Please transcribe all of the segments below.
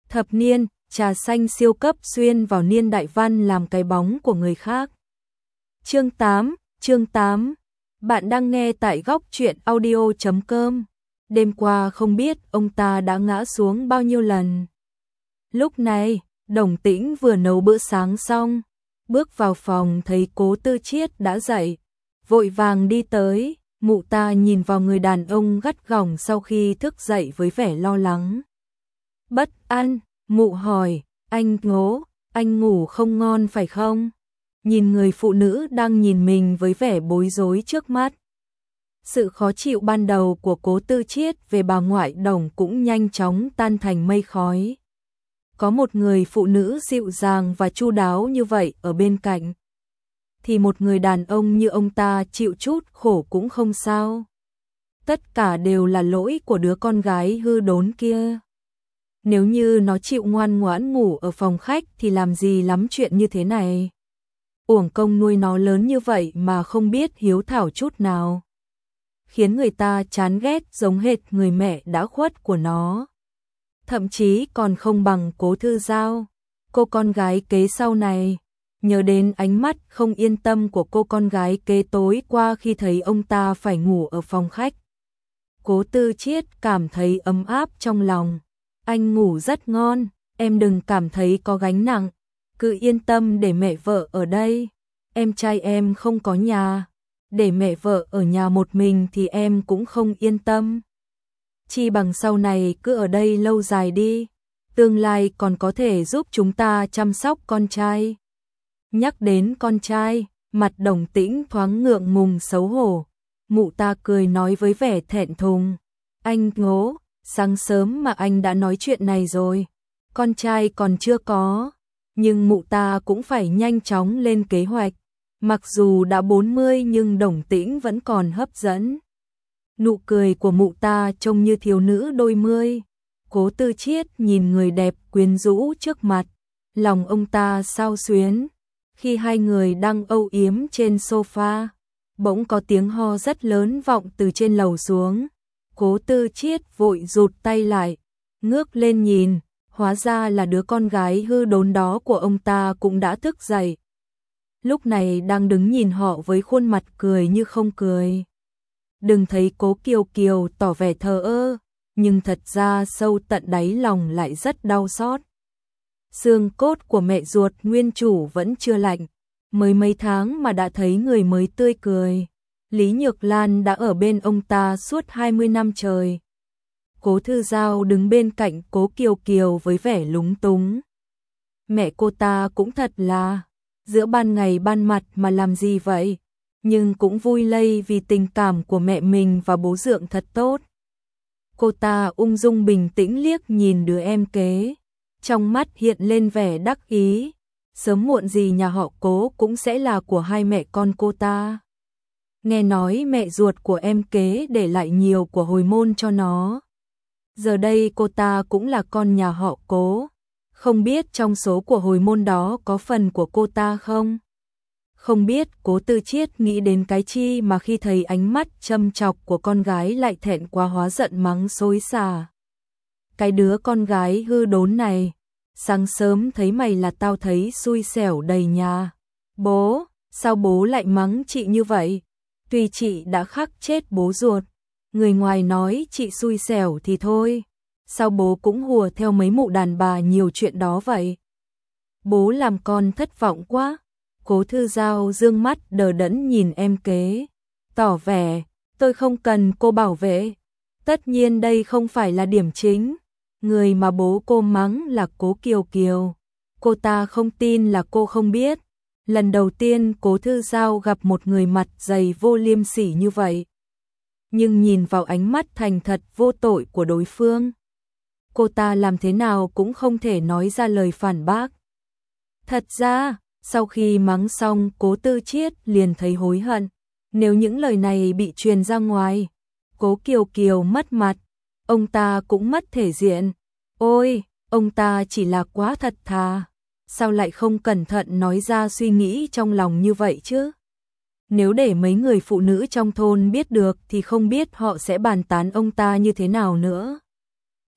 Thập niên, trà xanh siêu cấp xuyên vào niên đại văn làm cái bóng của người khác. Chương 8. Bạn đang nghe tại góc truyện audio.com. Đêm qua không biết ông ta đã ngã xuống bao nhiêu lần. Lúc này, Đồng Tĩnh vừa nấu bữa sáng xong, bước vào phòng thấy Cố Tư Chiết đã dậy, vội vàng đi tới. Mụ ta nhìn vào người đàn ông gắt gỏng sau khi thức dậy với vẻ lo lắng. Bất an, mụ hỏi, anh Ngố, anh ngủ không ngon phải không? Nhìn người phụ nữ đang nhìn mình với vẻ bối rối trước mắt. Sự khó chịu ban đầu của Cố Tư Chiết về bà ngoại Đồng cũng nhanh chóng tan thành mây khói. Có một người phụ nữ dịu dàng và chu đáo như vậy ở bên cạnh, thì một người đàn ông như ông ta chịu chút khổ cũng không sao. Tất cả đều là lỗi của đứa con gái hư đốn kia. Nếu như nó chịu ngoan ngoãn ngủ ở phòng khách thì làm gì lắm chuyện như thế này. Uổng công nuôi nó lớn như vậy mà không biết hiếu thảo chút nào, khiến người ta chán ghét giống hệt người mẹ đã khuất của nó. Thậm chí còn không bằng Cố Thư Giao, cô con gái kế sau này. Nhớ đến ánh mắt không yên tâm của cô con gái kế tối qua khi thấy ông ta phải ngủ ở phòng khách, Cố Tư Chiết cảm thấy ấm áp trong lòng. Anh ngủ rất ngon, em đừng cảm thấy có gánh nặng, cứ yên tâm để mẹ vợ ở đây. Em trai em không có nhà, để mẹ vợ ở nhà một mình thì em cũng không yên tâm. Chi bằng sau này cứ ở đây lâu dài đi, tương lai còn có thể giúp chúng ta chăm sóc con trai. Nhắc đến con trai, mặt Đồng Tĩnh thoáng ngượng ngùng xấu hổ. Mụ ta cười nói với vẻ thẹn thùng, anh Ngố, sáng sớm mà anh đã nói chuyện này rồi, con trai còn chưa có. Nhưng mụ ta cũng phải nhanh chóng lên kế hoạch. Mặc dù đã 40 nhưng Đồng Tĩnh vẫn còn hấp dẫn. Nụ cười của mụ ta trông như thiếu nữ đôi mươi. Cố Tư Chiết nhìn người đẹp quyến rũ trước mặt, lòng ông ta xao xuyến. Khi hai người đang âu yếm trên sofa, bỗng có tiếng ho rất lớn vọng từ trên lầu xuống. Cố Tư Chiết vội rụt tay lại, ngước lên nhìn, hóa ra là đứa con gái hư đốn đó của ông ta cũng đã thức dậy. Lúc này đang đứng nhìn họ với khuôn mặt cười như không cười. Đừng thấy Cố Kiều Kiều tỏ vẻ thờ ơ, nhưng thật ra sâu tận đáy lòng lại rất đau xót. Xương cốt của mẹ ruột nguyên chủ vẫn chưa lạnh, mới mấy tháng mà đã thấy người mới tươi cười. Lý Nhược Lan đã ở bên ông ta suốt 20 năm trời. Cố Thư Giao đứng bên cạnh Cố Kiều Kiều với vẻ lúng túng. Mẹ cô ta cũng thật là, giữa ban ngày ban mặt mà làm gì vậy, nhưng cũng vui lây vì tình cảm của mẹ mình và bố dượng thật tốt. Cô ta ung dung bình tĩnh liếc nhìn đứa em kế, trong mắt hiện lên vẻ đắc ý. Sớm muộn gì nhà họ Cố cũng sẽ là của hai mẹ con cô ta. Nghe nói mẹ ruột của em kế để lại nhiều của hồi môn cho nó. Giờ đây cô ta cũng là con nhà họ Cố. Không biết trong số của hồi môn đó có phần của cô ta không? Không biết Cố Tư Chiết nghĩ đến cái chi mà khi thấy ánh mắt châm chọc của con gái lại thẹn quá hóa giận mắng xối xả. Cái đứa con gái hư đốn này, sáng sớm thấy mày là tao thấy xui xẻo đầy nhà. Bố, sao bố lại mắng chị như vậy? Tuy chị đã khắc chết bố ruột, người ngoài nói chị xui xẻo thì thôi, sao bố cũng hùa theo mấy mụ đàn bà nhiều chuyện đó vậy? Bố làm con thất vọng quá. Cố Thư Giao dương mắt đờ đẫn nhìn em kế, tỏ vẻ, tôi không cần cô bảo vệ. Tất nhiên đây không phải là điểm chính. Người mà bố cô mắng là Cố Kiều Kiều. Cô ta không tin là cô không biết. Lần đầu tiên Cố Thư Giao gặp một người mặt dày vô liêm sỉ như vậy. Nhưng nhìn vào ánh mắt thành thật vô tội của đối phương, cô ta làm thế nào cũng không thể nói ra lời phản bác. Thật ra, sau khi mắng xong Cố Tư Chiết liền thấy hối hận. Nếu những lời này bị truyền ra ngoài, Cố Kiều Kiều mất mặt, ông ta cũng mất thể diện. Ôi, ông ta chỉ là quá thật thà, sao lại không cẩn thận nói ra suy nghĩ trong lòng như vậy chứ? Nếu để mấy người phụ nữ trong thôn biết được thì không biết họ sẽ bàn tán ông ta như thế nào nữa.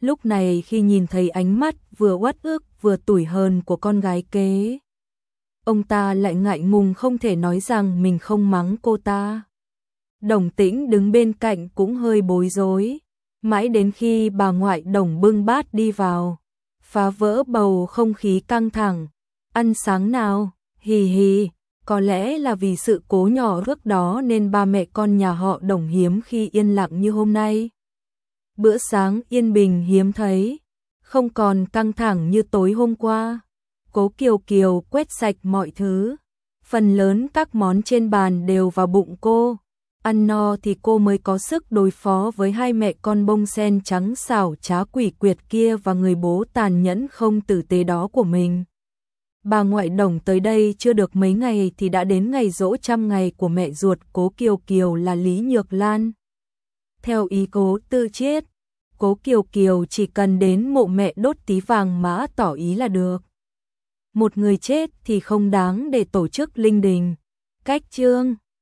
Lúc này khi nhìn thấy ánh mắt vừa uất ức vừa tủi hờn của con gái kế, ông ta lại ngại ngùng không thể nói rằng mình không mắng cô ta. Đồng Tĩnh đứng bên cạnh cũng hơi bối rối, mãi đến khi bà ngoại Đồng bưng bát đi vào, phá vỡ bầu không khí căng thẳng. Ăn sáng nào, hì hì, có lẽ là vì sự cố nhỏ trước đó nên ba mẹ con nhà họ Đồng hiếm khi yên lặng như hôm nay. Bữa sáng yên bình hiếm thấy, không còn căng thẳng như tối hôm qua. Cố Kiều Kiều quét sạch mọi thứ, phần lớn các món trên bàn đều vào bụng cô. Ăn no thì cô mới có sức đối phó với hai mẹ con bông sen trắng xảo trá quỷ quyệt kia và người bố tàn nhẫn không tử tế đó của mình. Bà ngoại Đồng tới đây chưa được mấy ngày thì đã đến ngày giỗ 100 ngày của mẹ ruột Cố Kiều Kiều là Lý Nhược Lan. Theo ý Cố Tư Chiết, Cố Kiều Kiều chỉ cần đến mộ mẹ đốt tí vàng mã tỏ ý là được. Một người chết thì không đáng để tổ chức linh đình. Cách chương